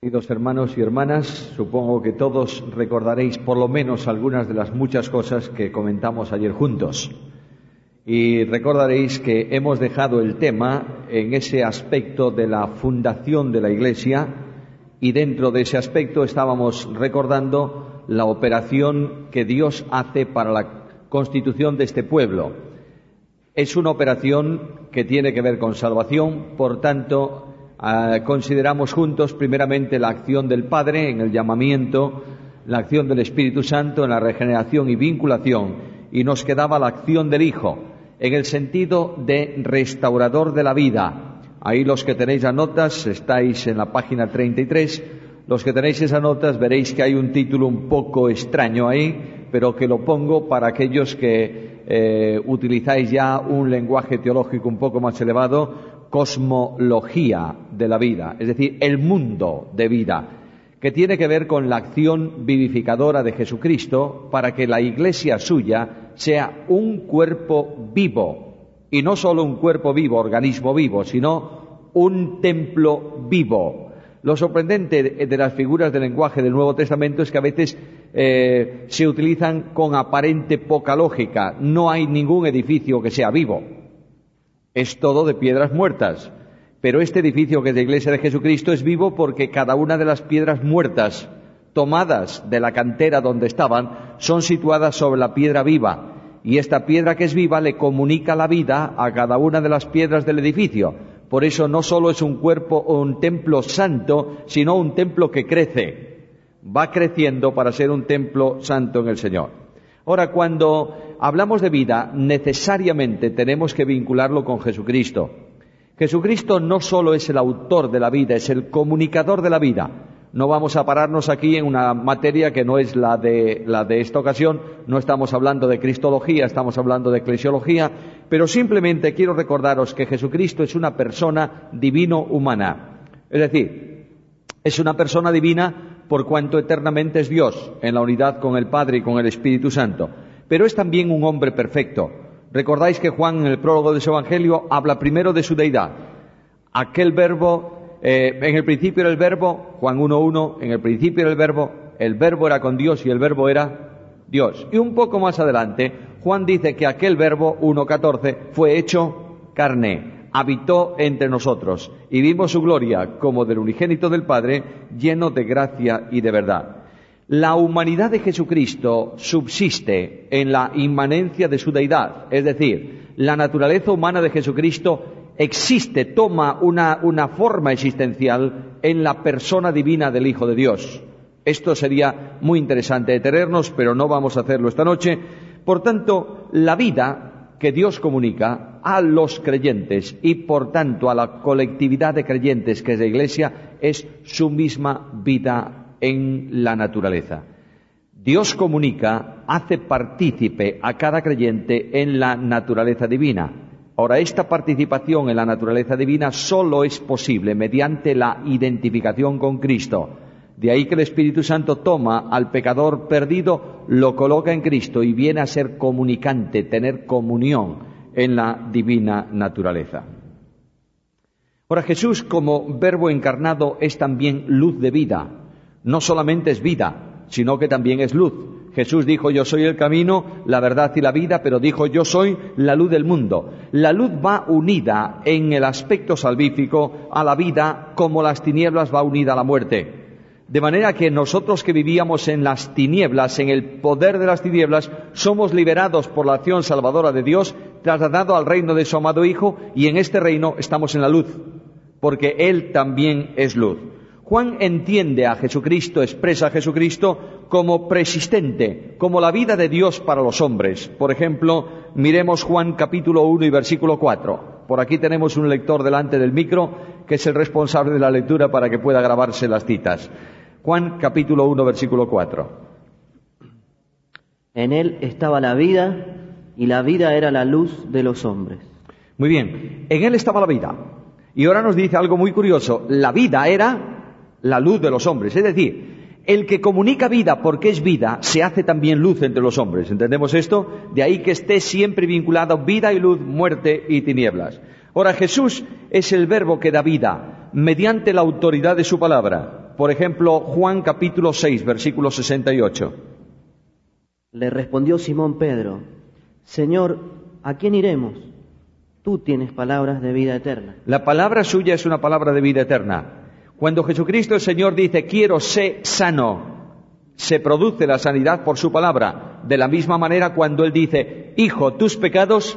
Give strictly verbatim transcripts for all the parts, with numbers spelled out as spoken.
Queridos hermanos y hermanas, supongo que todos recordaréis por lo menos algunas de las muchas cosas que comentamos ayer juntos. Y recordaréis que hemos dejado el tema en ese aspecto de la fundación de la Iglesia, y dentro de ese aspecto estábamos recordando la operación que Dios hace para la constitución de este pueblo. Es una operación que tiene que ver con salvación, por tanto, Uh, consideramos juntos primeramente la acción del Padre en el llamamiento, la acción del Espíritu Santo en la regeneración y vinculación, y nos quedaba la acción del Hijo en el sentido de restaurador de la vida. Ahí los que tenéis las notas, estáis en la página treinta y tres, los que tenéis esas notas veréis que hay un título un poco extraño ahí, pero que lo pongo para aquellos que eh, utilizáis ya un lenguaje teológico un poco más elevado: cosmología de la vida, es decir, el mundo de vida, que tiene que ver con la acción vivificadora de Jesucristo para que la Iglesia suya sea un cuerpo vivo, y no solo un cuerpo vivo, organismo vivo, sino un templo vivo. Lo sorprendente de las figuras del lenguaje del Nuevo Testamento es que a veces eh, se utilizan con aparente poca lógica. No hay ningún edificio que sea vivo. Es todo de piedras muertas, pero este edificio que es la Iglesia de Jesucristo es vivo porque cada una de las piedras muertas tomadas de la cantera donde estaban son situadas sobre la piedra viva, y esta piedra que es viva le comunica la vida a cada una de las piedras del edificio. Por eso no solo es un cuerpo o un templo santo, sino un templo que crece, va creciendo para ser un templo santo en el Señor. Ahora, cuando hablamos de vida, necesariamente tenemos que vincularlo con Jesucristo. Jesucristo no solo es el autor de la vida, es el comunicador de la vida. No vamos a pararnos aquí en una materia que no es la de, la de esta ocasión. No estamos hablando de cristología, estamos hablando de eclesiología, pero simplemente quiero recordaros que Jesucristo es una persona divino-humana. Es decir, es una persona divina por cuanto eternamente es Dios, en la unidad con el Padre y con el Espíritu Santo. Pero es también un hombre perfecto. Recordáis que Juan, en el prólogo de su Evangelio, habla primero de su deidad. Aquel verbo, eh, en el principio era el verbo, Juan uno uno, en el principio era el verbo, el verbo era con Dios y el verbo era Dios. Y un poco más adelante, Juan dice que aquel verbo, uno catorce, fue hecho carne, habitó entre nosotros, y vimos su gloria como del unigénito del Padre, lleno de gracia y de verdad. La humanidad de Jesucristo subsiste en la inmanencia de su deidad, es decir, la naturaleza humana de Jesucristo existe, toma una, una forma existencial en la persona divina del Hijo de Dios. Esto sería muy interesante detenernos, pero no vamos a hacerlo esta noche. Por tanto, la vida que Dios comunica a los creyentes y por tanto a la colectividad de creyentes que es la Iglesia es su misma vida en la naturaleza. Dios comunica, hace partícipe a cada creyente en la naturaleza divina. Ahora, esta participación en la naturaleza divina solo es posible mediante la identificación con Cristo. De ahí que el Espíritu Santo toma al pecador perdido, lo coloca en Cristo y viene a ser comunicante, tener comunión en la divina naturaleza. Ahora, Jesús como verbo encarnado es también luz de vida. No solamente es vida, sino que también es luz. Jesús dijo: yo soy el camino, la verdad y la vida, pero dijo: yo soy la luz del mundo. La luz va unida en el aspecto salvífico a la vida como las tinieblas va unida a la muerte. De manera que nosotros que vivíamos en las tinieblas, en el poder de las tinieblas, somos liberados por la acción salvadora de Dios, trasladado al reino de su amado Hijo, y en este reino estamos en la luz, porque Él también es luz. Juan entiende a Jesucristo, expresa a Jesucristo como preexistente, como la vida de Dios para los hombres. Por ejemplo, miremos Juan capítulo uno y versículo cuatro. Por aquí tenemos un lector delante del micro que es el responsable de la lectura para que pueda grabarse las citas. Juan capítulo uno, versículo cuatro. En él estaba la vida, y la vida era la luz de los hombres. Muy bien, en él estaba la vida. Y ahora nos dice algo muy curioso: la vida era la luz de los hombres. Es decir, el que comunica vida porque es vida, se hace también luz entre los hombres. ¿Entendemos esto? De ahí que esté siempre vinculado vida y luz, muerte y tinieblas. Ahora, Jesús es el verbo que da vida mediante la autoridad de su palabra. Por ejemplo, Juan capítulo seis, versículo sesenta y ocho. Le respondió Simón Pedro: Señor, ¿a quién iremos? Tú tienes palabras de vida eterna. La palabra suya es una palabra de vida eterna. Cuando Jesucristo el Señor dice, quiero ser sano, se produce la sanidad por su palabra. De la misma manera cuando Él dice, Hijo, tus pecados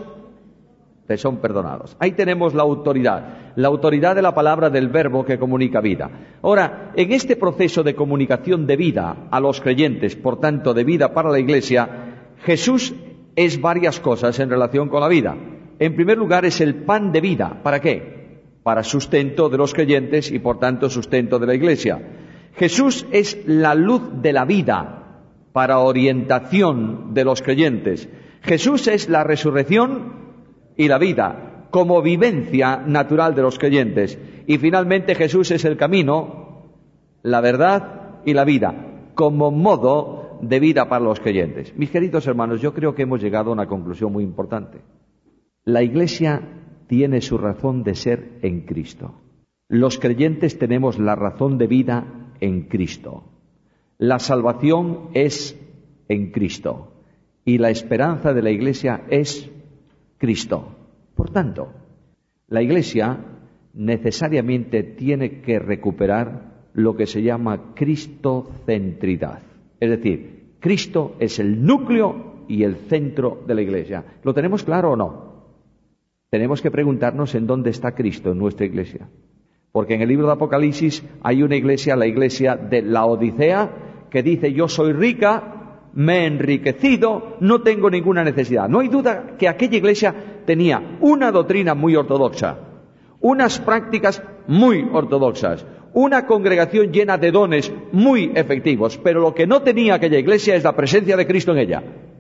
te son perdonados. Ahí tenemos la autoridad, la autoridad de la palabra del verbo que comunica vida. Ahora, en este proceso de comunicación de vida a los creyentes, por tanto de vida para la Iglesia, Jesús es varias cosas en relación con la vida. En primer lugar, es el pan de vida. ¿Para qué? Para sustento de los creyentes y por tanto sustento de la Iglesia. Jesús es la luz de la vida para orientación de los creyentes. Jesús es la resurrección y la vida como vivencia natural de los creyentes. Y finalmente Jesús es el camino, la verdad y la vida como modo de vida para los creyentes. Mis queridos hermanos, yo creo que hemos llegado a una conclusión muy importante. La Iglesia tiene su razón de ser en Cristo. Los creyentes tenemos la razón de vida en Cristo. La salvación es en Cristo. Y la esperanza de la Iglesia es Cristo. Por tanto, la Iglesia necesariamente tiene que recuperar lo que se llama cristocentridad. Es decir, Cristo es el núcleo y el centro de la Iglesia. ¿Lo tenemos claro o no? Tenemos que preguntarnos en dónde está Cristo en nuestra Iglesia. Porque en el libro de Apocalipsis hay una iglesia, la iglesia de Laodicea, que dice, yo soy rica, me he enriquecido, no tengo ninguna necesidad. No hay duda que aquella iglesia tenía una doctrina muy ortodoxa, unas prácticas muy ortodoxas, una congregación llena de dones muy efectivos, pero lo que no tenía aquella iglesia es la presencia de Cristo en ella.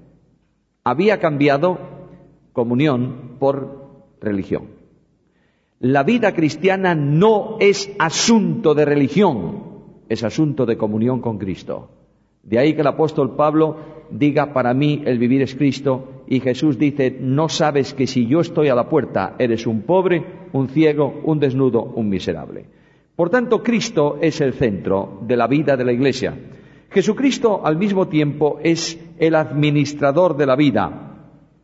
Había cambiado comunión por religión. La vida cristiana no es asunto de religión, es asunto de comunión con Cristo. De ahí que el apóstol Pablo diga, para mí el vivir es Cristo, y Jesús dice, no sabes que si yo estoy a la puerta, eres un pobre, un ciego, un desnudo, un miserable. Por tanto, Cristo es el centro de la vida de la Iglesia. Jesucristo al mismo tiempo es el administrador de la vida.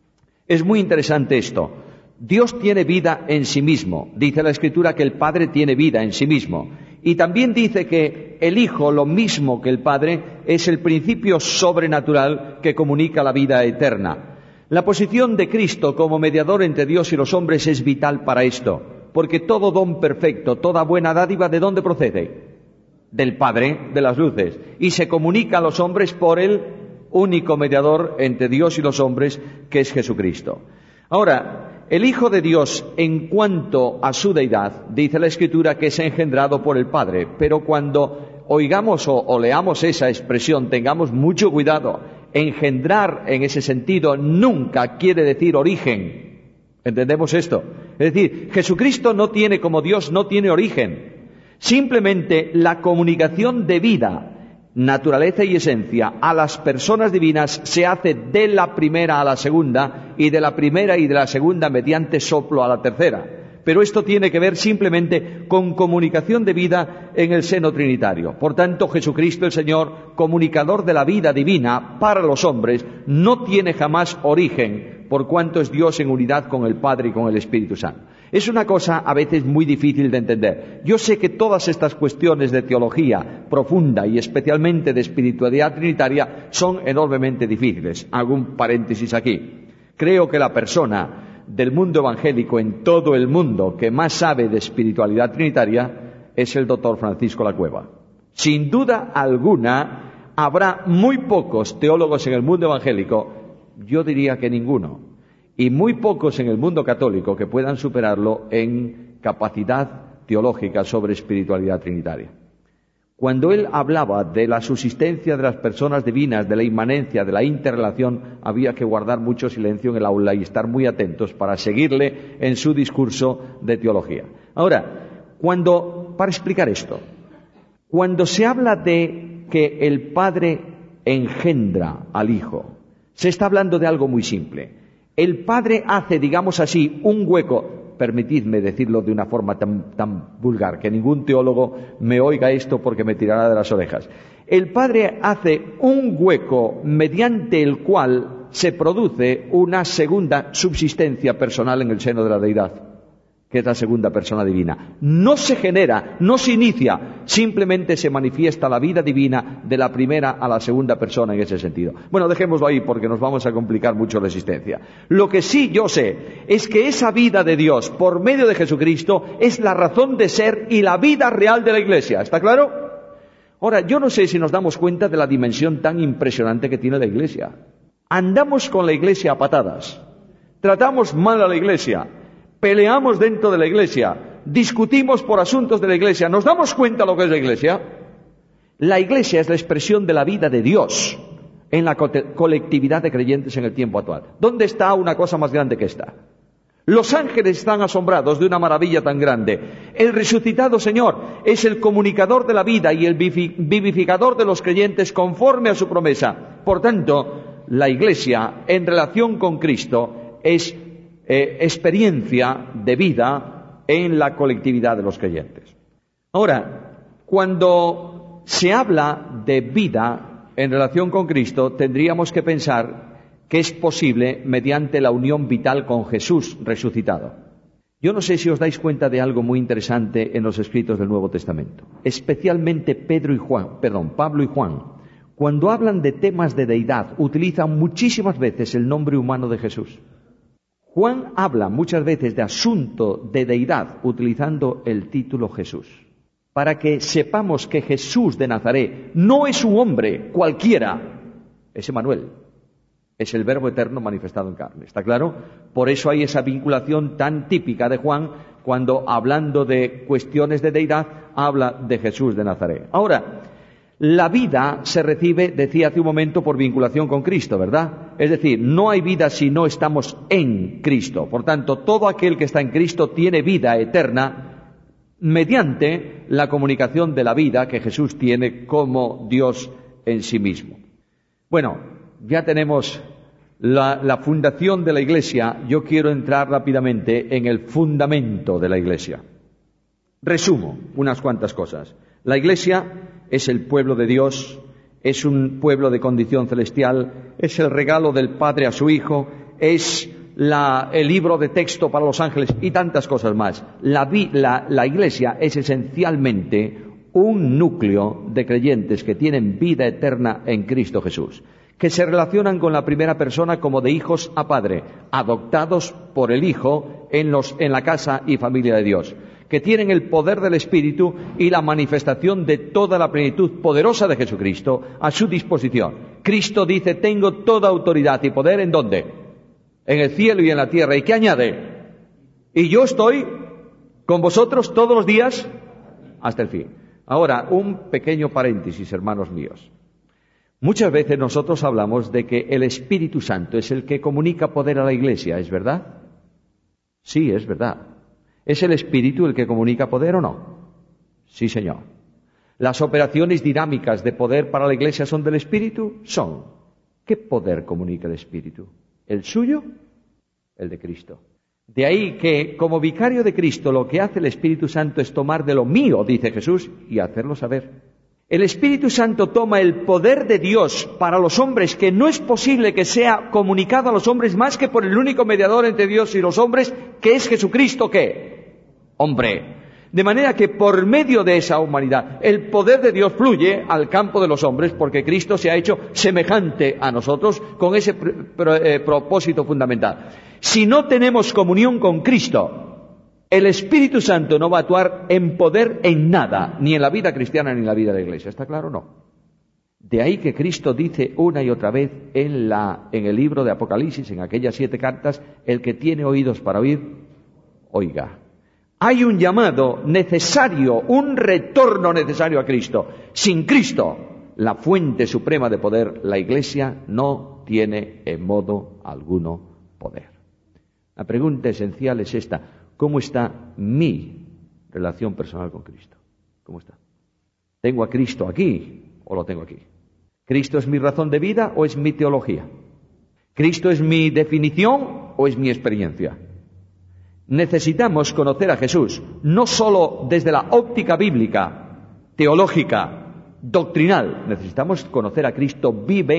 Es muy interesante esto. Dios tiene vida en sí mismo. Dice la Escritura que el Padre tiene vida en sí mismo. Y también dice que el Hijo, lo mismo que el Padre, es el principio sobrenatural que comunica la vida eterna. La posición de Cristo como mediador entre Dios y los hombres es vital para esto, porque todo don perfecto, toda buena dádiva, ¿de dónde procede? Del Padre de las luces. Y se comunica a los hombres por el único mediador entre Dios y los hombres, que es Jesucristo. Ahora, el Hijo de Dios, en cuanto a su deidad, dice la Escritura que es engendrado por el Padre, pero cuando oigamos o, o leamos esa expresión, tengamos mucho cuidado. Engendrar en ese sentido nunca quiere decir origen. ¿Entendemos esto? Es decir, Jesucristo no tiene, como Dios, no tiene origen. Simplemente la comunicación de vida, naturaleza y esencia a las personas divinas se hace de la primera a la segunda y de la primera y de la segunda mediante soplo a la tercera. Pero esto tiene que ver simplemente con comunicación de vida en el seno trinitario. Por tanto, Jesucristo el Señor, comunicador de la vida divina para los hombres, no tiene jamás origen, por cuanto es Dios en unidad con el Padre y con el Espíritu Santo. Es una cosa a veces muy difícil de entender. Yo sé que todas estas cuestiones de teología profunda y especialmente de espiritualidad trinitaria son enormemente difíciles. Hago un paréntesis aquí. Creo que la persona del mundo evangélico en todo el mundo que más sabe de espiritualidad trinitaria es el doctor Francisco Lacueva. Sin duda alguna, habrá muy pocos teólogos en el mundo evangélico, yo diría que ninguno, y muy pocos en el mundo católico que puedan superarlo en capacidad teológica sobre espiritualidad trinitaria. Cuando él hablaba de la subsistencia de las personas divinas, de la inmanencia, de la interrelación, había que guardar mucho silencio en el aula y estar muy atentos para seguirle en su discurso de teología. Ahora, cuando, para explicar esto, cuando se habla de que el Padre engendra al Hijo, se está hablando de algo muy simple. El Padre hace, digamos así, un hueco permitidme decirlo de una forma tan, tan vulgar, que ningún teólogo me oiga esto porque me tirará de las orejas. El Padre hace un hueco mediante el cual se produce una segunda subsistencia personal en el seno de la deidad, que es la segunda persona divina. No se genera, no se inicia, simplemente se manifiesta la vida divina de la primera a la segunda persona en ese sentido. Bueno, dejémoslo ahí porque nos vamos a complicar mucho la existencia. Lo que sí yo sé es que esa vida de Dios por medio de Jesucristo es la razón de ser y la vida real de la Iglesia. ¿Está claro? Ahora, yo no sé si nos damos cuenta de la dimensión tan impresionante que tiene la Iglesia. Andamos con la Iglesia a patadas, tratamos mal a la Iglesia, peleamos dentro de la Iglesia, discutimos por asuntos de la Iglesia. ¿Nos damos cuenta lo que es la Iglesia? La Iglesia es la expresión de la vida de Dios en la co- colectividad de creyentes en el tiempo actual. ¿Dónde está una cosa más grande que esta? Los ángeles están asombrados de una maravilla tan grande. El resucitado Señor es el comunicador de la vida y el vivificador de los creyentes conforme a su promesa. Por tanto, la Iglesia en relación con Cristo es eh, experiencia de vida en la colectividad de los creyentes. Ahora, cuando se habla de vida en relación con Cristo, tendríamos que pensar que es posible mediante la unión vital con Jesús resucitado. Yo no sé si os dais cuenta de algo muy interesante en los escritos del Nuevo Testamento, especialmente Pedro y Juan, perdón, Pablo y Juan, cuando hablan de temas de deidad, utilizan muchísimas veces el nombre humano de Jesús. Juan habla muchas veces de asunto de deidad utilizando el título Jesús, para que sepamos que Jesús de Nazaret no es un hombre cualquiera, es Emmanuel. Es el Verbo eterno manifestado en carne, ¿está claro? Por eso hay esa vinculación tan típica de Juan cuando, hablando de cuestiones de deidad, habla de Jesús de Nazaret. Ahora, la vida se recibe, decía hace un momento, por vinculación con Cristo, ¿verdad? Es decir, no hay vida si no estamos en Cristo. Por tanto, todo aquel que está en Cristo tiene vida eterna mediante la comunicación de la vida que Jesús tiene como Dios en sí mismo. Bueno, ya tenemos la, la fundación de la Iglesia. Yo quiero entrar rápidamente en el fundamento de la Iglesia. Resumo unas cuantas cosas. La Iglesia es el pueblo de Dios, es un pueblo de condición celestial, es el regalo del Padre a su Hijo, es la, el libro de texto para los ángeles y tantas cosas más. La, la, la Iglesia es esencialmente un núcleo de creyentes que tienen vida eterna en Cristo Jesús, que se relacionan con la primera persona como de hijos a padre, adoptados por el Hijo en, los, en la casa y familia de Dios, que tienen el poder del Espíritu y la manifestación de toda la plenitud poderosa de Jesucristo a su disposición. Cristo dice, tengo toda autoridad y poder, ¿en dónde? En el cielo y en la tierra. ¿Y qué añade? Y yo estoy con vosotros todos los días hasta el fin. Ahora, un pequeño paréntesis, hermanos míos. Muchas veces nosotros hablamos de que el Espíritu Santo es el que comunica poder a la Iglesia, ¿es verdad? Sí, es verdad. ¿Es el Espíritu el que comunica poder o no? Sí, señor. ¿Las operaciones dinámicas de poder para la Iglesia son del Espíritu? Son. ¿Qué poder comunica el Espíritu? ¿El suyo? El de Cristo. De ahí que, como vicario de Cristo, lo que hace el Espíritu Santo es tomar de lo mío, dice Jesús, y hacerlo saber. El Espíritu Santo toma el poder de Dios para los hombres, que no es posible que sea comunicado a los hombres más que por el único mediador entre Dios y los hombres, que es Jesucristo, ¿qué? Hombre. De manera que por medio de esa humanidad, el poder de Dios fluye al campo de los hombres, porque Cristo se ha hecho semejante a nosotros con ese pr- pr- eh, propósito fundamental. Si no tenemos comunión con Cristo, el Espíritu Santo no va a actuar en poder en nada, ni en la vida cristiana ni en la vida de la Iglesia. ¿Está claro o no? De ahí que Cristo dice una y otra vez en, la, en el libro de Apocalipsis, en aquellas siete cartas, el que tiene oídos para oír, oiga. Hay un llamado necesario, un retorno necesario a Cristo. Sin Cristo, la fuente suprema de poder, la Iglesia no tiene en modo alguno poder. La pregunta esencial es esta. ¿Cómo está mi relación personal con Cristo? ¿Cómo está? ¿Tengo a Cristo aquí o lo tengo aquí? ¿Cristo es mi razón de vida o es mi teología? ¿Cristo es mi definición o es mi experiencia? necesitamos conocer a Jesús, no solo desde la óptica bíblica, teológica, doctrinal, necesitamos conocer a Cristo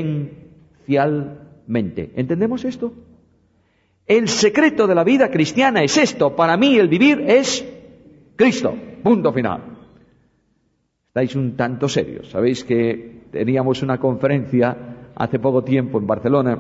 vivencialmente. ¿Entendemos esto? El secreto de la vida cristiana es esto. Para mí el vivir es Cristo. Punto final. Estáis un tanto serios. Sabéis que teníamos una conferencia hace poco tiempo en Barcelona,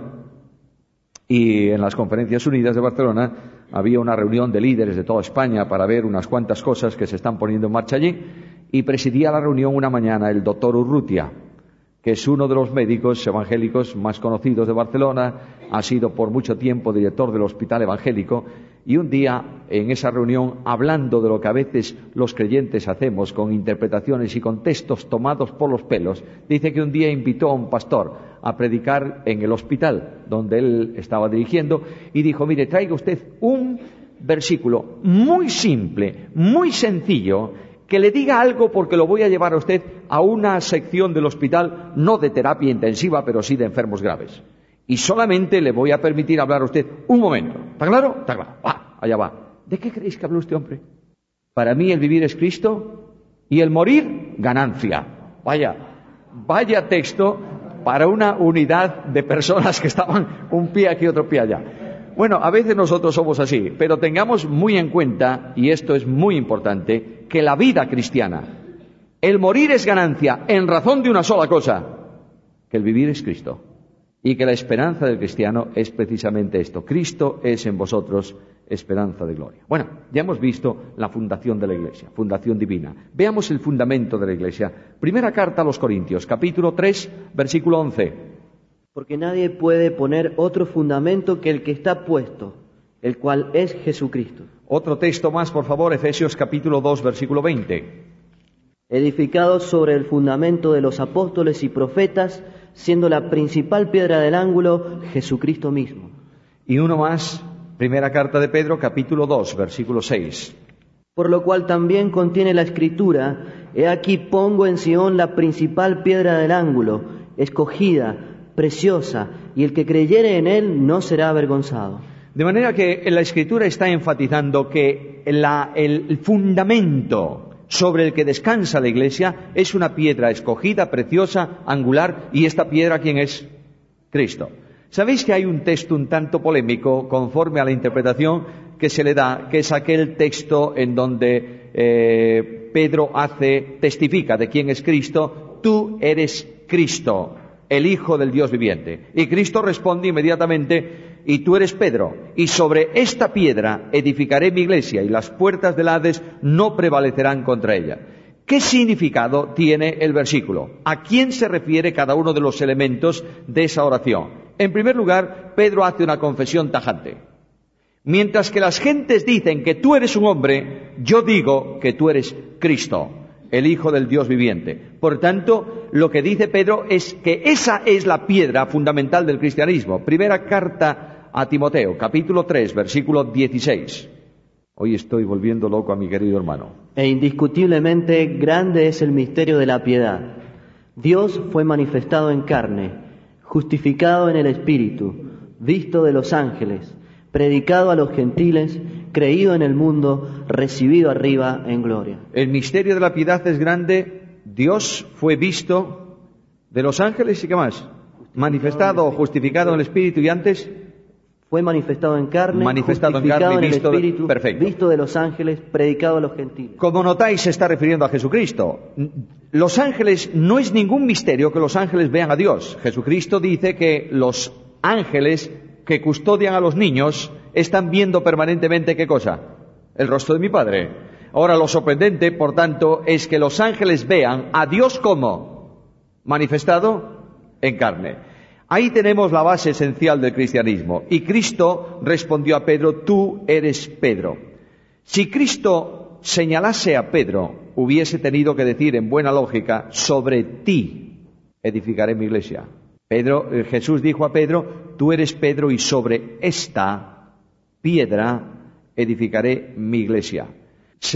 y en las Conferencias Unidas de Barcelona había una reunión de líderes de toda España para ver unas cuantas cosas que se están poniendo en marcha allí, y presidía la reunión una mañana el doctor Urrutia, que es uno de los médicos evangélicos más conocidos de Barcelona, ha sido por mucho tiempo director del Hospital Evangélico, y un día en esa reunión, hablando de lo que a veces los creyentes hacemos con interpretaciones y con textos tomados por los pelos, dice que un día invitó a un pastor a predicar en el hospital donde él estaba dirigiendo, y dijo: mire, traiga usted un versículo muy simple, muy sencillo, que le diga algo, porque lo voy a llevar a usted a una sección del hospital, no de terapia intensiva, pero sí de enfermos graves. Y solamente le voy a permitir hablar a usted un momento. ¿Está claro? Está claro. Va, allá va. ¿De qué creéis que habló este hombre? Para mí el vivir es Cristo y el morir, ganancia. Vaya, vaya texto para una unidad de personas que estaban un pie aquí y otro pie allá. Bueno, a veces nosotros somos así, pero tengamos muy en cuenta, y esto es muy importante, que la vida cristiana, el morir es ganancia en razón de una sola cosa, que el vivir es Cristo. Y que la esperanza del cristiano es precisamente esto: Cristo es en vosotros esperanza de gloria. Bueno, ya hemos visto la fundación de la Iglesia, fundación divina. Veamos el fundamento de la Iglesia. Primera carta a los Corintios, capítulo tres, versículo once. Porque nadie puede poner otro fundamento que el que está puesto, el cual es Jesucristo. Otro texto más, por favor, Efesios capítulo dos, versículo veinte. Edificados sobre el fundamento de los apóstoles y profetas, siendo la principal piedra del ángulo Jesucristo mismo. Y uno más, primera carta de Pedro, capítulo dos, versículo seis. Por lo cual también contiene la Escritura: he aquí pongo en Sión la principal piedra del ángulo, escogida, preciosa, y el que creyere en él no será avergonzado. De manera que la Escritura está enfatizando que la, el, el fundamento sobre el que descansa la Iglesia es una piedra escogida, preciosa, angular, y esta piedra, ¿quién es? Cristo. ¿Sabéis que hay un texto un tanto polémico conforme a la interpretación que se le da, que es aquel texto en donde eh, Pedro hace, testifica de quién es Cristo? Tú eres Cristo, el Hijo del Dios viviente. Y Cristo responde inmediatamente: y tú eres Pedro, y sobre esta piedra edificaré mi iglesia, y las puertas del Hades no prevalecerán contra ella. ¿Qué significado tiene el versículo? ¿A quién se refiere cada uno de los elementos de esa oración? En primer lugar, Pedro hace una confesión tajante. Mientras que las gentes dicen que tú eres un hombre, yo digo que tú eres Cristo, el Hijo del Dios viviente. Por tanto, lo que dice Pedro es que esa es la piedra fundamental del cristianismo. Primera carta a Timoteo, capítulo tres, versículo dieciséis. Hoy estoy volviendo loco a mi querido hermano. E indiscutiblemente grande es el misterio de la piedad. Dios fue manifestado en carne, justificado en el Espíritu, visto de los ángeles, predicado a los gentiles, creído en el mundo, recibido arriba en gloria. El misterio de la piedad es grande. Dios fue visto de los ángeles, ¿y qué más? Manifestado o justificado en el Espíritu, y antes fue manifestado en carne, manifestado justificado en, carne, en el visto, Espíritu, perfecto. visto de los ángeles, predicado a los gentiles. Como notáis, se está refiriendo a Jesucristo. Los ángeles, no es ningún misterio que los ángeles vean a Dios. Jesucristo dice que los ángeles que custodian a los niños están viendo permanentemente, ¿qué cosa? El rostro de mi Padre. Ahora, lo sorprendente, por tanto, es que los ángeles vean a Dios como manifestado en carne. Ahí tenemos la base esencial del cristianismo. Y Cristo respondió a Pedro: tú eres Pedro. Si Cristo señalase a Pedro, hubiese tenido que decir en buena lógica: sobre ti edificaré mi iglesia. Pedro, eh, Jesús dijo a Pedro: tú eres Pedro, y sobre esta piedra edificaré mi iglesia.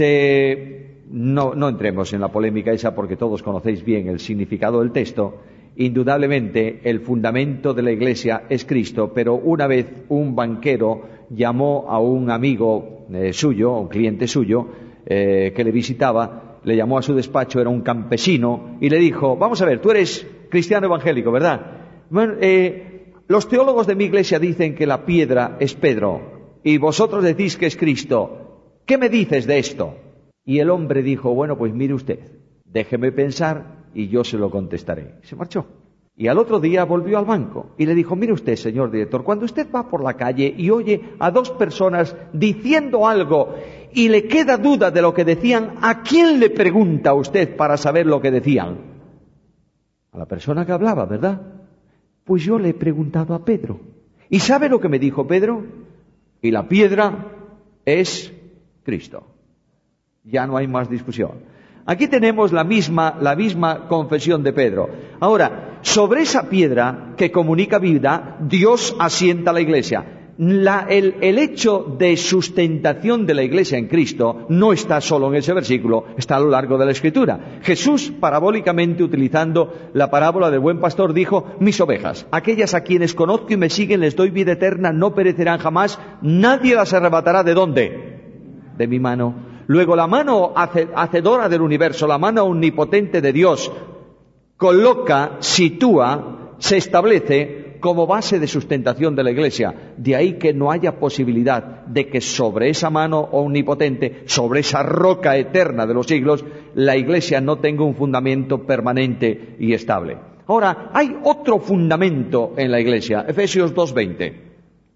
Se... No, no entremos en la polémica esa, porque todos conocéis bien el significado del texto. Indudablemente el fundamento de la Iglesia es Cristo, pero una vez un banquero llamó a un amigo eh, suyo, un cliente suyo, eh, que le visitaba, le llamó a su despacho, era un campesino, y le dijo: vamos a ver, tú eres cristiano evangélico, ¿verdad? Bueno, eh, los teólogos de mi iglesia dicen que la piedra es Pedro, y vosotros decís que es Cristo. ¿Qué me dices de esto? Y el hombre dijo: bueno, pues mire usted, déjeme pensar y yo se lo contestaré. Se marchó. Y al otro día volvió al banco y le dijo: mire usted, señor director, cuando usted va por la calle y oye a dos personas diciendo algo y le queda duda de lo que decían, ¿a quién le pregunta usted para saber lo que decían? A la persona que hablaba, ¿verdad? Pues yo le he preguntado a Pedro. ¿Y sabe lo que me dijo Pedro? Y la piedra es Cristo. Ya no hay más discusión. Aquí tenemos la misma, la misma confesión de Pedro. Ahora, sobre esa piedra que comunica vida, Dios asienta la Iglesia. La, el, el hecho de sustentación de la Iglesia en Cristo no está solo en ese versículo, está a lo largo de la Escritura. Jesús, parabólicamente utilizando la parábola del buen pastor, dijo: mis ovejas, aquellas a quienes conozco y me siguen, les doy vida eterna, no perecerán jamás, nadie las arrebatará. ¿De dónde? De mi mano. Luego, la mano hacedora del universo, la mano omnipotente de Dios, coloca, sitúa, se establece como base de sustentación de la Iglesia. De ahí que no haya posibilidad de que sobre esa mano omnipotente, sobre esa roca eterna de los siglos, la Iglesia no tenga un fundamento permanente y estable. Ahora, hay otro fundamento en la Iglesia. Efesios dos veinte.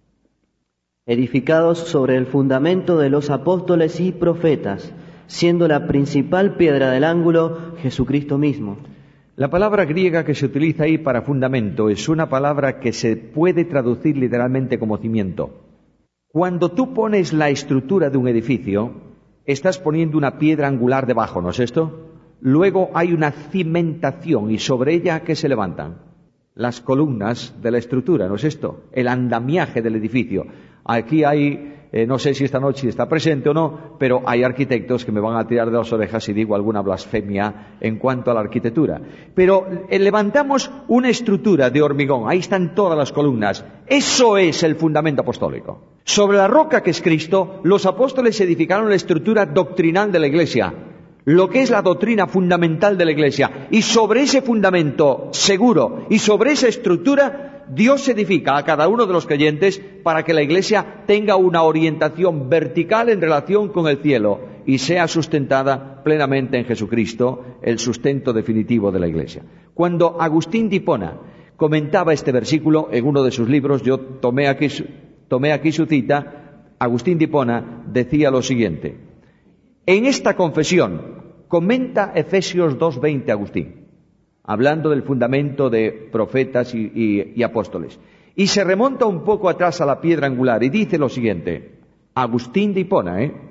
Edificados sobre el fundamento de los apóstoles y profetas, siendo la principal piedra del ángulo Jesucristo mismo. La palabra griega que se utiliza ahí para fundamento es una palabra que se puede traducir literalmente como cimiento. Cuando tú pones la estructura de un edificio, estás poniendo una piedra angular debajo, ¿no es esto? Luego hay una cimentación y sobre ella, ¿qué se levantan? Las columnas de la estructura, ¿no es esto? El andamiaje del edificio. Aquí hay, eh, no sé si esta noche está presente o no, pero hay arquitectos que me van a tirar de las orejas si digo alguna blasfemia en cuanto a la arquitectura. Pero eh, levantamos una estructura de hormigón, ahí están todas las columnas. Eso es el fundamento apostólico. Sobre la roca que es Cristo, los apóstoles edificaron la estructura doctrinal de la Iglesia, lo que es la doctrina fundamental de la Iglesia. Y sobre ese fundamento seguro y sobre esa estructura, Dios edifica a cada uno de los creyentes para que la Iglesia tenga una orientación vertical en relación con el cielo y sea sustentada plenamente en Jesucristo, el sustento definitivo de la Iglesia. Cuando Agustín de Hipona comentaba este versículo en uno de sus libros, yo tomé aquí, tomé aquí su cita, Agustín de Hipona decía lo siguiente: en esta confesión, comenta Efesios dos veinte Agustín, hablando del fundamento de profetas y, y, y apóstoles. Y se remonta un poco atrás a la piedra angular y dice lo siguiente. Agustín de Hipona, ¿eh?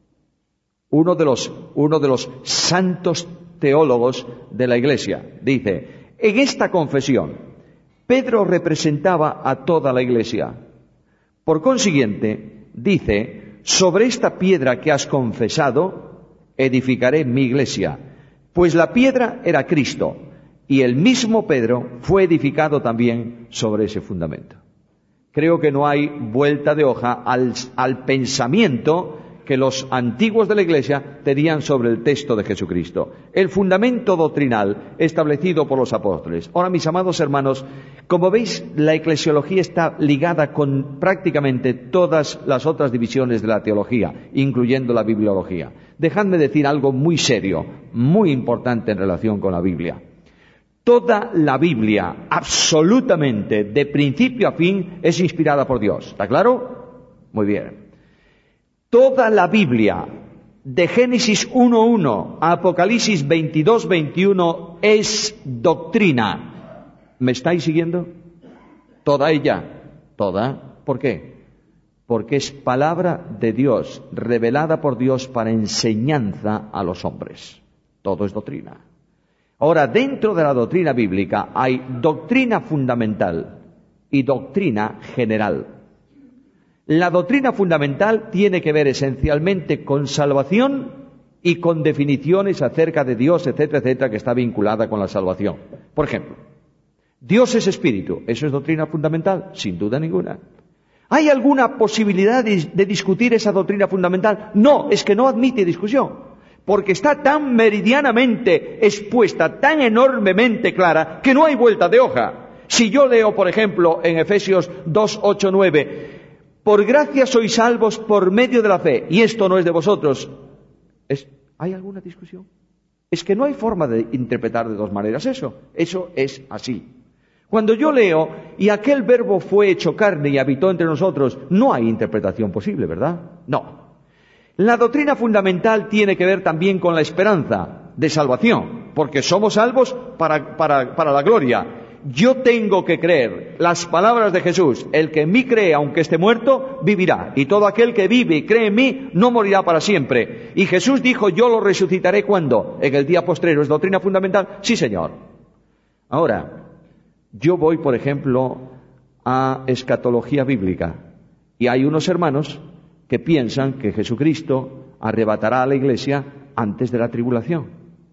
uno de los, uno de los santos teólogos de la Iglesia, dice: en esta confesión, Pedro representaba a toda la Iglesia. Por consiguiente, dice: sobre esta piedra que has confesado, edificaré mi Iglesia, pues la piedra era Cristo. Y el mismo Pedro fue edificado también sobre ese fundamento. Creo que no hay vuelta de hoja al, al pensamiento que los antiguos de la Iglesia tenían sobre el texto de Jesucristo. El fundamento doctrinal establecido por los apóstoles. Ahora, mis amados hermanos, como veis, la eclesiología está ligada con prácticamente todas las otras divisiones de la teología, incluyendo la bibliología. Dejadme decir algo muy serio, muy importante en relación con la Biblia. Toda la Biblia, absolutamente, de principio a fin, es inspirada por Dios. ¿Está claro? Muy bien. Toda la Biblia, de Génesis uno uno a Apocalipsis veintidós veintiuno, es doctrina. ¿Me estáis siguiendo? Toda ella. Toda. ¿Por qué? Porque es palabra de Dios, revelada por Dios para enseñanza a los hombres. Todo es doctrina. Ahora, dentro de la doctrina bíblica hay doctrina fundamental y doctrina general. La doctrina fundamental tiene que ver esencialmente con salvación y con definiciones acerca de Dios, etcétera, etcétera, que está vinculada con la salvación. Por ejemplo, Dios es espíritu. ¿Eso es doctrina fundamental? Sin duda ninguna. ¿Hay alguna posibilidad de, de discutir esa doctrina fundamental? No, es que no admite discusión, porque está tan meridianamente expuesta, tan enormemente clara, que no hay vuelta de hoja. Si yo leo, por ejemplo, en Efesios dos, ocho, nueve, por gracia sois salvos por medio de la fe, y esto no es de vosotros, ¿es, ¿hay alguna discusión? Es que no hay forma de interpretar de dos maneras eso. Eso es así. Cuando yo leo, y aquel verbo fue hecho carne y habitó entre nosotros, no hay interpretación posible, ¿verdad? No. La doctrina fundamental tiene que ver también con la esperanza de salvación, porque somos salvos para, para, para la gloria. Yo tengo que creer las palabras de Jesús: el que en mí cree, aunque esté muerto, vivirá. Y todo aquel que vive y cree en mí, no morirá para siempre. Y Jesús dijo: yo lo resucitaré, ¿cuándo? En el día postrero. ¿Es doctrina fundamental? Sí, señor. Ahora, yo voy, por ejemplo, a escatología bíblica, y hay unos hermanos que piensan que Jesucristo arrebatará a la iglesia antes de la tribulación.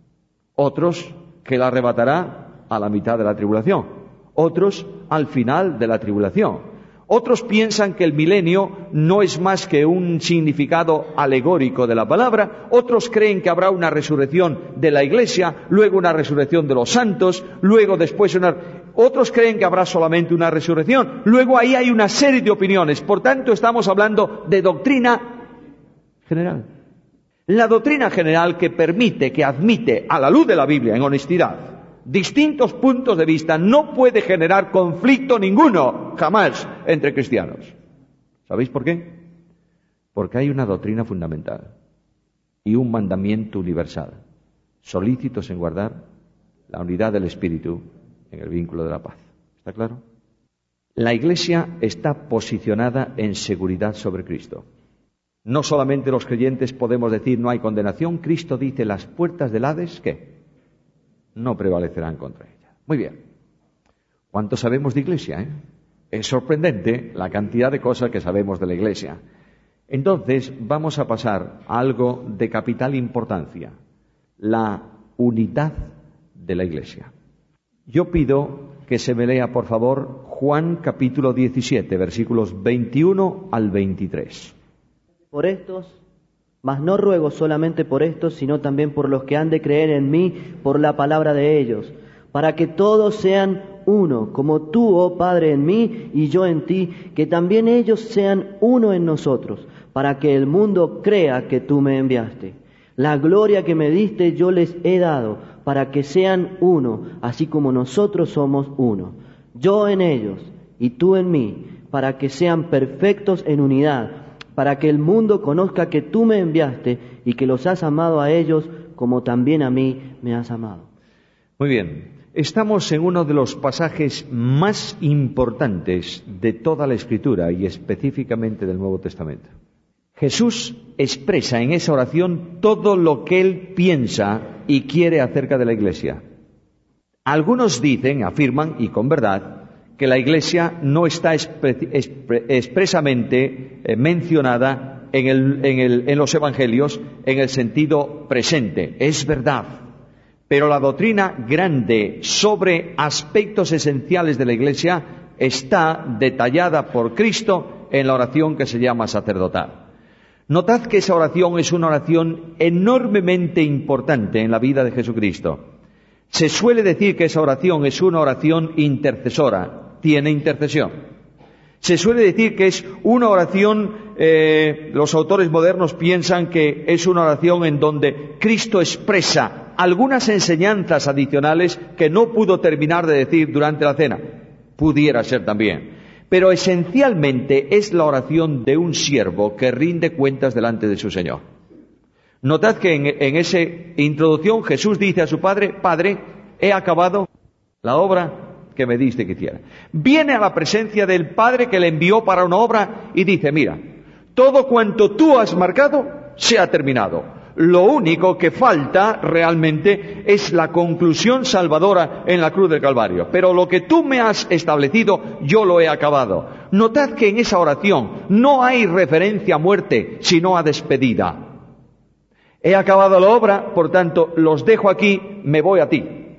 Otros que la arrebatará a la mitad de la tribulación. Otros al final de la tribulación. Otros piensan que el milenio no es más que un significado alegórico de la palabra. Otros creen que habrá una resurrección de la iglesia, luego una resurrección de los santos, luego después una... Otros creen que habrá solamente una resurrección. Luego ahí hay una serie de opiniones. Por tanto, estamos hablando de doctrina general. La doctrina general que permite, que admite a la luz de la Biblia, en honestidad, distintos puntos de vista, no puede generar conflicto ninguno, jamás, entre cristianos. ¿Sabéis por qué? Porque hay una doctrina fundamental y un mandamiento universal: solícitos en guardar la unidad del Espíritu en el vínculo de la paz. ¿Está claro? La Iglesia está posicionada en seguridad sobre Cristo. No solamente los creyentes podemos decir no hay condenación. Cristo dice: las puertas del Hades, ¿qué? No prevalecerán contra ella. Muy bien. ¿Cuánto sabemos de Iglesia, eh? Es sorprendente la cantidad de cosas que sabemos de la Iglesia. Entonces, vamos a pasar a algo de capital importancia: la unidad de la Iglesia. Yo pido que se me lea, por favor, Juan capítulo diecisiete, versículos veintiuno al veintitrés. Por estos, mas no ruego solamente por estos, sino también por los que han de creer en mí por la palabra de ellos, para que todos sean uno, como tú, oh Padre, en mí y yo en ti, que también ellos sean uno en nosotros, para que el mundo crea que tú me enviaste. La gloria que me diste yo les he dado, para que sean uno, así como nosotros somos uno. Yo en ellos y tú en mí, para que sean perfectos en unidad, para que el mundo conozca que tú me enviaste y que los has amado a ellos como también a mí me has amado. Muy bien, estamos en uno de los pasajes más importantes de toda la Escritura y específicamente del Nuevo Testamento. Jesús expresa en esa oración todo lo que Él piensa y quiere acerca de la Iglesia. Algunos dicen, afirman, y con verdad, que la Iglesia no está expre- expre- expresamente eh, mencionada en, el, en, el, en los Evangelios en el sentido presente. Es verdad, pero la doctrina grande sobre aspectos esenciales de la Iglesia está detallada por Cristo en la oración que se llama sacerdotal. Notad que esa oración es una oración enormemente importante en la vida de Jesucristo. Se suele decir que esa oración es una oración intercesora, tiene intercesión. Se suele decir que es una oración, eh, los autores modernos piensan que es una oración en donde Cristo expresa algunas enseñanzas adicionales que no pudo terminar de decir durante la cena. Pudiera ser también. Pero esencialmente es la oración de un siervo que rinde cuentas delante de su Señor. Notad que en, en esa introducción Jesús dice a su Padre: Padre, he acabado la obra que me diste que hiciera. Viene a la presencia del Padre que le envió para una obra y dice: mira, todo cuanto tú has marcado se ha terminado. Lo único que falta realmente es la conclusión salvadora en la cruz del Calvario. Pero lo que tú me has establecido, yo lo he acabado. Notad que en esa oración no hay referencia a muerte, sino a despedida. He acabado la obra, por tanto, los dejo aquí, me voy a ti.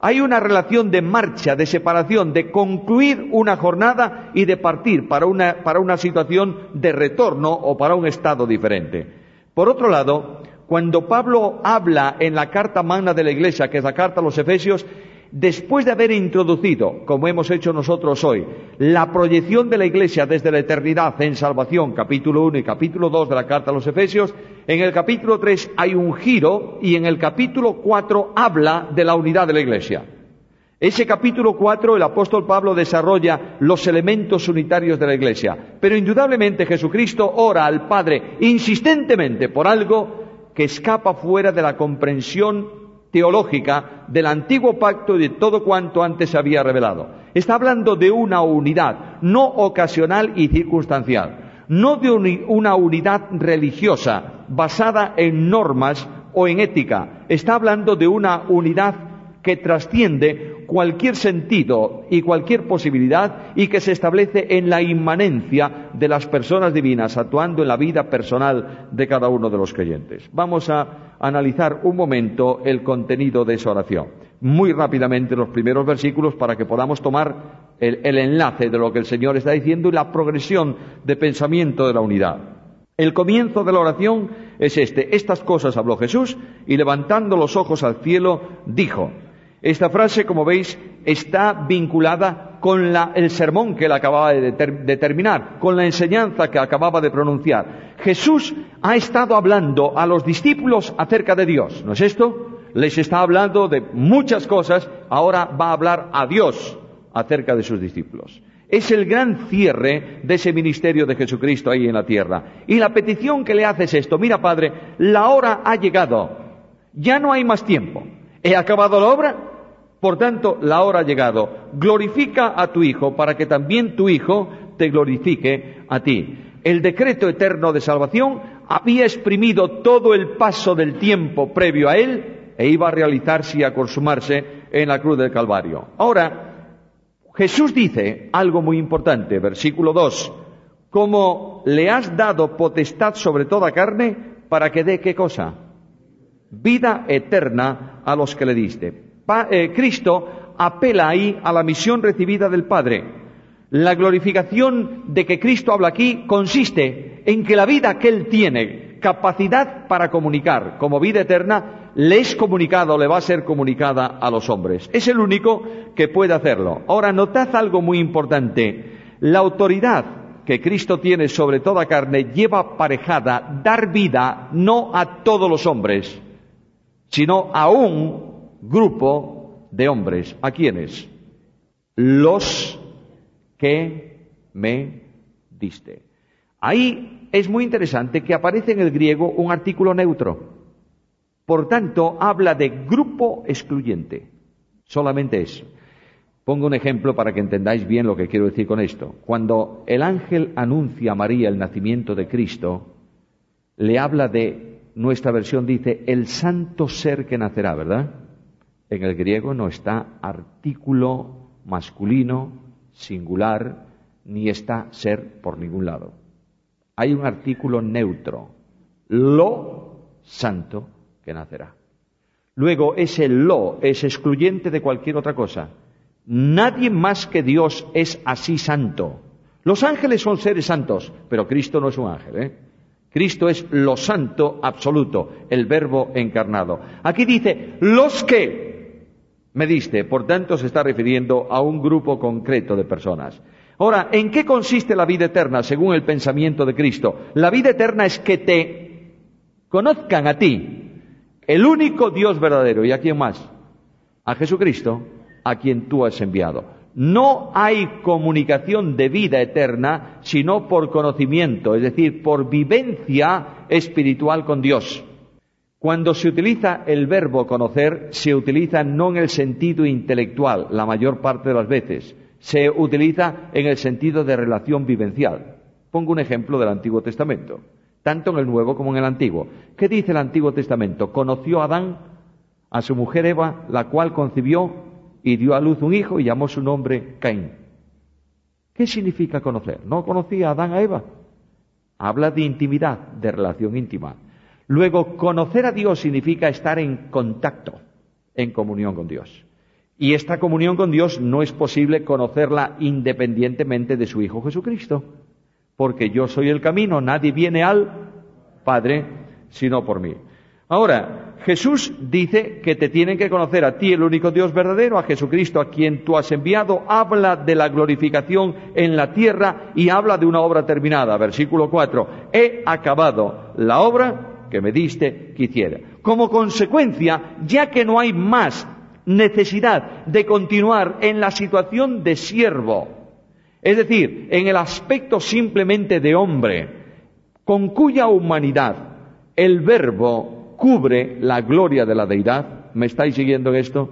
Hay una relación de marcha, de separación, de concluir una jornada y de partir para una, para una situación de retorno o para un estado diferente. Por otro lado, cuando Pablo habla en la carta magna de la Iglesia, que es la carta a los Efesios, después de haber introducido, como hemos hecho nosotros hoy, la proyección de la Iglesia desde la eternidad en salvación, capítulo uno y capítulo dos de la carta a los Efesios, en el capítulo tres hay un giro y en el capítulo cuatro habla de la unidad de la Iglesia. Ese capítulo cuatro el apóstol Pablo desarrolla los elementos unitarios de la Iglesia, pero indudablemente Jesucristo ora al Padre insistentemente por algo que escapa fuera de la comprensión teológica del antiguo pacto y de todo cuanto antes se había revelado. Está hablando de una unidad, no ocasional y circunstancial, no de una unidad religiosa basada en normas o en ética. Está hablando de una unidad que trasciende cualquier sentido y cualquier posibilidad y que se establece en la inmanencia de las personas divinas, actuando en la vida personal de cada uno de los creyentes. Vamos a analizar un momento el contenido de esa oración. Muy rápidamente los primeros versículos para que podamos tomar el, el enlace de lo que el Señor está diciendo y la progresión de pensamiento de la unidad. El comienzo de la oración es este. Estas cosas habló Jesús y levantando los ojos al cielo dijo. Esta frase, como veis, está vinculada con la, el sermón que él acababa de, ter, de terminar, con la enseñanza que acababa de pronunciar. Jesús ha estado hablando a los discípulos acerca de Dios, ¿no es esto? Les está hablando de muchas cosas, ahora va a hablar a Dios acerca de sus discípulos. Es el gran cierre de ese ministerio de Jesucristo ahí en la tierra. Y la petición que le hace es esto: mira, Padre, la hora ha llegado, ya no hay más tiempo, he acabado la obra. Por tanto, la hora ha llegado. Glorifica a tu Hijo para que también tu Hijo te glorifique a ti. El decreto eterno de salvación había exprimido todo el paso del tiempo previo a él e iba a realizarse y a consumarse en la cruz del Calvario. Ahora, Jesús dice algo muy importante, versículo dos. Como le has dado potestad sobre toda carne para que dé, ¿qué cosa? Vida eterna a los que le diste. Pa, eh, Cristo apela ahí a la misión recibida del Padre. La glorificación de que Cristo habla aquí consiste en que la vida que Él tiene, capacidad para comunicar como vida eterna, le es comunicada o le va a ser comunicada a los hombres. Es el único que puede hacerlo. Ahora, notad algo muy importante. La autoridad que Cristo tiene sobre toda carne lleva aparejada dar vida no a todos los hombres, sino a un grupo de hombres. ¿A quiénes? Los que me diste. Ahí es muy interesante que aparece en el griego un artículo neutro. Por tanto, habla de grupo excluyente. Solamente eso. Pongo un ejemplo para que entendáis bien lo que quiero decir con esto. Cuando el ángel anuncia a María el nacimiento de Cristo, le habla de, nuestra versión dice, el santo ser que nacerá, ¿verdad? En el griego no está artículo masculino, singular, ni está ser por ningún lado. Hay un artículo neutro, lo santo que nacerá. Luego ese lo es excluyente de cualquier otra cosa. Nadie más que Dios es así santo. Los ángeles son seres santos, pero Cristo no es un ángel, ¿eh? Cristo es lo santo absoluto, el Verbo encarnado. Aquí dice, los que me diste, por tanto se está refiriendo a un grupo concreto de personas. Ahora, ¿en qué consiste la vida eterna según el pensamiento de Cristo? La vida eterna es que te conozcan a ti, el único Dios verdadero. ¿Y a quién más? A Jesucristo, a quien tú has enviado. No hay comunicación de vida eterna sino por conocimiento, es decir, por vivencia espiritual con Dios. Cuando se utiliza el verbo conocer, se utiliza no en el sentido intelectual, la mayor parte de las veces. Se utiliza en el sentido de relación vivencial. Pongo un ejemplo del Antiguo Testamento, tanto en el Nuevo como en el Antiguo. ¿Qué dice el Antiguo Testamento? Conoció Adán a su mujer Eva, la cual concibió y dio a luz un hijo y llamó su nombre Caín. ¿Qué significa conocer? ¿No conocía a Adán a Eva? Habla de intimidad, de relación íntima. Luego, conocer a Dios significa estar en contacto, en comunión con Dios. Y esta comunión con Dios no es posible conocerla independientemente de su Hijo Jesucristo, porque yo soy el camino, nadie viene al Padre sino por mí. Ahora, Jesús dice que te tienen que conocer a ti, el único Dios verdadero, a Jesucristo, a quien tú has enviado. Habla de la glorificación en la tierra y habla de una obra terminada. Versículo cuatro. He acabado la obra que me diste que hiciera. Como consecuencia, ya que no hay más necesidad de continuar en la situación de siervo, es decir, en el aspecto simplemente de hombre, con cuya humanidad el Verbo cubre la gloria de la deidad. ¿Me estáis siguiendo en esto?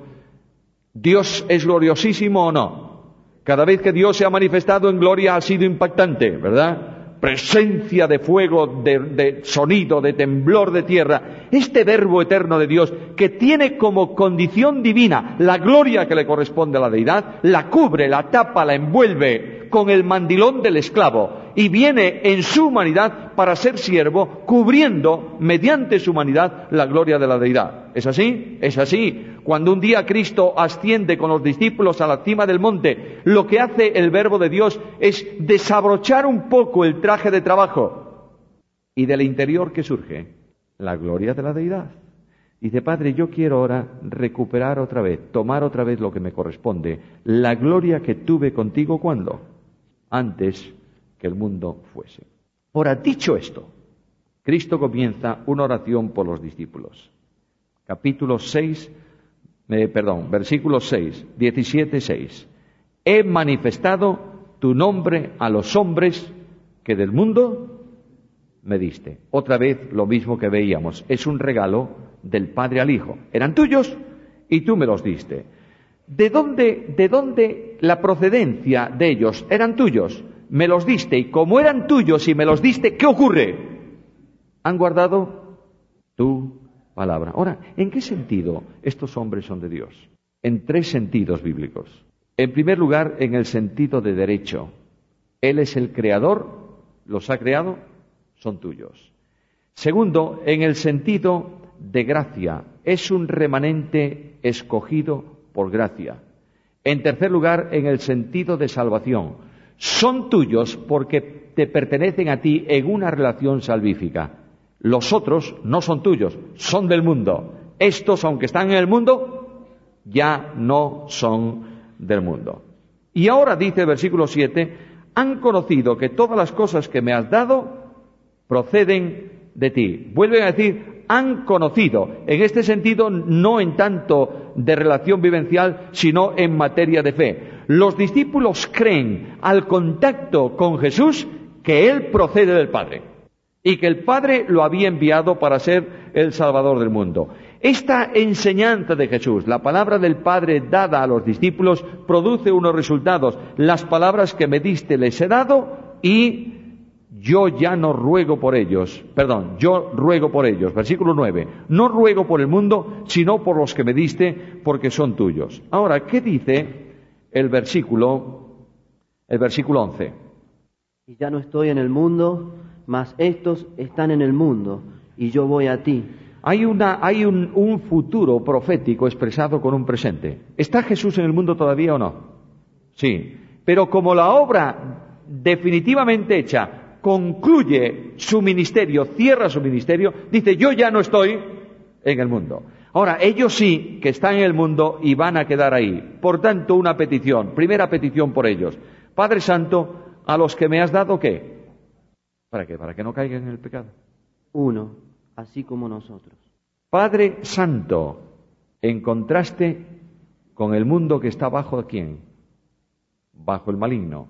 ¿Dios es gloriosísimo o no? Cada vez que Dios se ha manifestado en gloria ha sido impactante, ¿verdad? Presencia de fuego, de, de sonido, de temblor de tierra. Este Verbo eterno de Dios, que tiene como condición divina la gloria que le corresponde a la deidad, la cubre, la tapa, la envuelve con el mandilón del esclavo y viene en su humanidad para ser siervo, cubriendo mediante su humanidad la gloria de la deidad. ¿Es así? Es así. Cuando un día Cristo asciende con los discípulos a la cima del monte, lo que hace el Verbo de Dios es desabrochar un poco el traje de trabajo. Y del interior, ¿qué surge? La gloria de la deidad. Dice, Padre, yo quiero ahora recuperar otra vez, tomar otra vez lo que me corresponde, la gloria que tuve contigo, ¿cuándo? Antes que el mundo fuese. Ahora, dicho esto, Cristo comienza una oración por los discípulos. Capítulo seis, eh, perdón, versículo seis, diecisiete, seis. He manifestado tu nombre a los hombres que del mundo me diste. Otra vez lo mismo que veíamos, es un regalo del Padre al Hijo. Eran tuyos y tú me los diste. ¿De dónde, de dónde la procedencia de ellos? Eran tuyos, me los diste, y como eran tuyos y me los diste, ¿qué ocurre? Han guardado tu palabra. Ahora, ¿en qué sentido estos hombres son de Dios? En tres sentidos bíblicos. En primer lugar, en el sentido de derecho. Él es el creador, los ha creado, son tuyos. Segundo, en el sentido de gracia. Es un remanente escogido por gracia. En tercer lugar, en el sentido de salvación. Son tuyos porque te pertenecen a ti en una relación salvífica. Los otros no son tuyos, son del mundo. Estos, aunque están en el mundo, ya no son del mundo. Y ahora dice el versículo siete, han conocido que todas las cosas que me has dado proceden de ti. Vuelven a decir, han conocido, en este sentido no en tanto de relación vivencial, sino en materia de fe. Los discípulos creen al contacto con Jesús que Él procede del Padre y que el Padre lo había enviado para ser el Salvador del mundo. Esta enseñanza de Jesús, la palabra del Padre dada a los discípulos, produce unos resultados. Las palabras que me diste les he dado y yo ya no ruego por ellos, perdón, yo ruego por ellos. Versículo nueve, no ruego por el mundo, sino por los que me diste, porque son tuyos. Ahora, ¿qué dice el versículo, el versículo once? Y ya no estoy en el mundo, mas estos están en el mundo, y yo voy a ti. Hay, una, hay un, un futuro profético expresado con un presente. ¿Está Jesús en el mundo todavía o no? Sí, pero como la obra definitivamente hecha concluye su ministerio, cierra su ministerio, dice, yo ya no estoy en el mundo. Ahora, ellos sí que están en el mundo y van a quedar ahí. Por tanto, una petición, primera petición por ellos. Padre Santo, a los que me has dado, ¿qué? ¿Para qué? Para que no caigan en el pecado. Uno, así como nosotros. Padre Santo, en contraste con el mundo que está bajo ¿de quién? Bajo el maligno.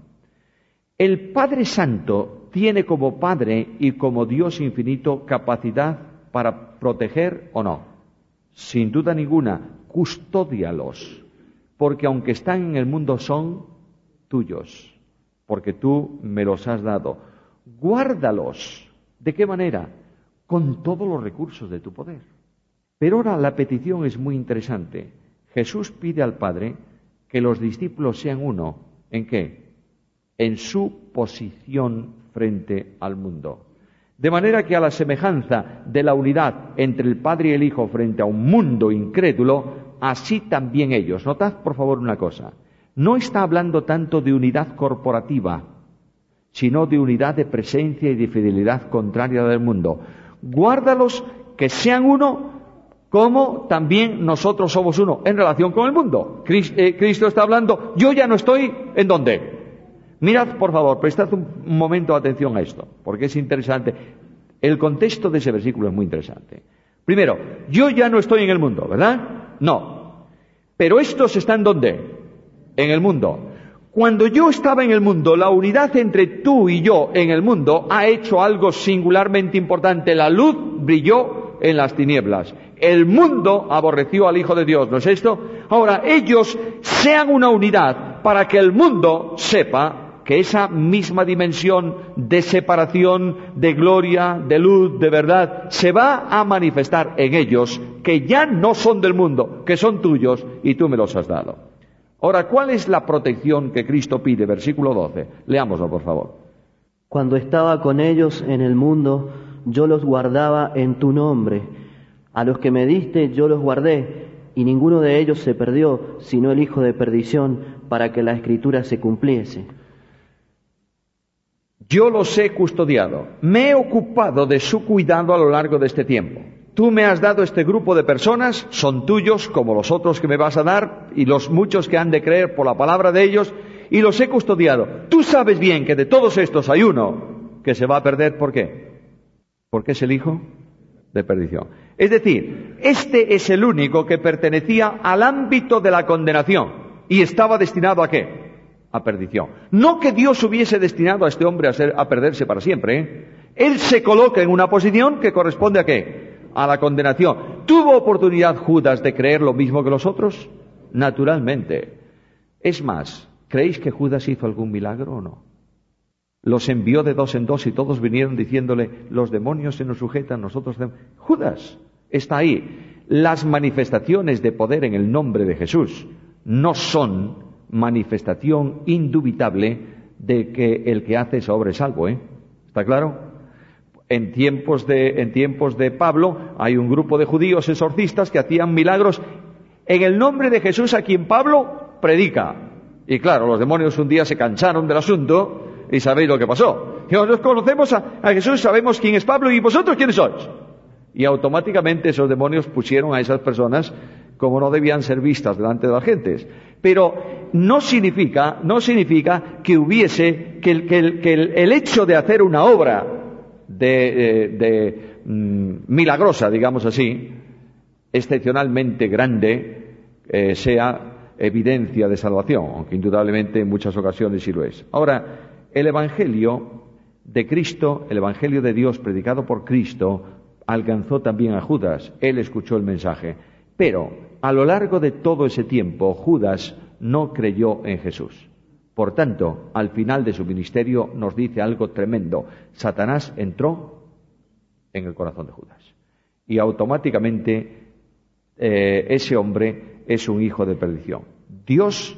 El Padre Santo tiene como Padre y como Dios infinito capacidad para proteger o no. Sin duda ninguna, custódialos, porque aunque están en el mundo son tuyos, porque tú me los has dado. Guárdalos. ¿De qué manera? Con todos los recursos de tu poder. Pero ahora la petición es muy interesante. Jesús pide al Padre que los discípulos sean uno. ¿En qué? En su posición frente al mundo. De manera que a la semejanza de la unidad entre el Padre y el Hijo frente a un mundo incrédulo, así también ellos. Notad, por favor, una cosa. No está hablando tanto de unidad corporativa, sino de unidad de presencia y de fidelidad contraria del mundo. Guárdalos que sean uno, como también nosotros somos uno en relación con el mundo. Cristo está hablando, yo ya no estoy ¿en dónde? Mirad, por favor, prestad un momento de atención a esto, porque es interesante. El contexto de ese versículo es muy interesante. Primero, yo ya no estoy en el mundo, ¿verdad? No. Pero estos están ¿dónde? En el mundo. Cuando yo estaba en el mundo, la unidad entre tú y yo en el mundo ha hecho algo singularmente importante. La luz brilló en las tinieblas. El mundo aborreció al Hijo de Dios, ¿no es esto? Ahora, ellos sean una unidad para que el mundo sepa que esa misma dimensión de separación, de gloria, de luz, de verdad, se va a manifestar en ellos, que ya no son del mundo, que son tuyos y tú me los has dado. Ahora, ¿cuál es la protección que Cristo pide? Versículo doce. Leámoslo, por favor. Cuando estaba con ellos en el mundo, yo los guardaba en tu nombre. A los que me diste, yo los guardé, y ninguno de ellos se perdió, sino el hijo de perdición, para que la Escritura se cumpliese. Yo los he custodiado, me he ocupado de su cuidado a lo largo de este tiempo. Tú me has dado este grupo de personas, son tuyos como los otros que me vas a dar y los muchos que han de creer por la palabra de ellos, y los he custodiado. Tú sabes bien que de todos estos hay uno que se va a perder. ¿Por qué? Porque es el hijo de perdición. Es decir, este es el único que pertenecía al ámbito de la condenación y estaba destinado ¿a qué? A perdición. No que Dios hubiese destinado a este hombre a, ser, a perderse para siempre, ¿eh? Él se coloca en una posición que corresponde ¿a qué? A la condenación. ¿Tuvo oportunidad Judas de creer lo mismo que los otros? Naturalmente. Es más, ¿creéis que Judas hizo algún milagro o no? Los envió de dos en dos y todos vinieron diciéndole, los demonios se nos sujetan, nosotros... Judas está ahí. Las manifestaciones de poder en el nombre de Jesús no son manifestación indubitable de que el que hace esa obra es salvo, ¿eh? ¿Está claro? En tiempos de, en tiempos de Pablo hay un grupo de judíos exorcistas que hacían milagros en el nombre de Jesús a quien Pablo predica. Y claro, los demonios un día se cansaron del asunto y sabéis lo que pasó. Nosotros conocemos a, a Jesús, sabemos quién es Pablo y vosotros quiénes sois. Y automáticamente esos demonios pusieron a esas personas como no debían ser vistas delante de las gentes. Pero no significa, no significa que hubiese, que el, que el, que el, el hecho de hacer una obra de, de, de mm, milagrosa, digamos así, excepcionalmente grande, eh, sea evidencia de salvación, aunque indudablemente en muchas ocasiones sí lo es. Ahora, el Evangelio de Cristo, el Evangelio de Dios predicado por Cristo, alcanzó también a Judas. Él escuchó el mensaje. Pero a lo largo de todo ese tiempo, Judas no creyó en Jesús. Por tanto, al final de su ministerio nos dice algo tremendo. Satanás entró en el corazón de Judas. Y automáticamente eh, ese hombre es un hijo de perdición. Dios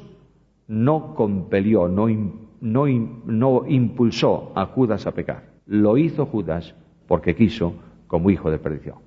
no compelió, no, no, no impulsó a Judas a pecar. Lo hizo Judas porque quiso como hijo de perdición.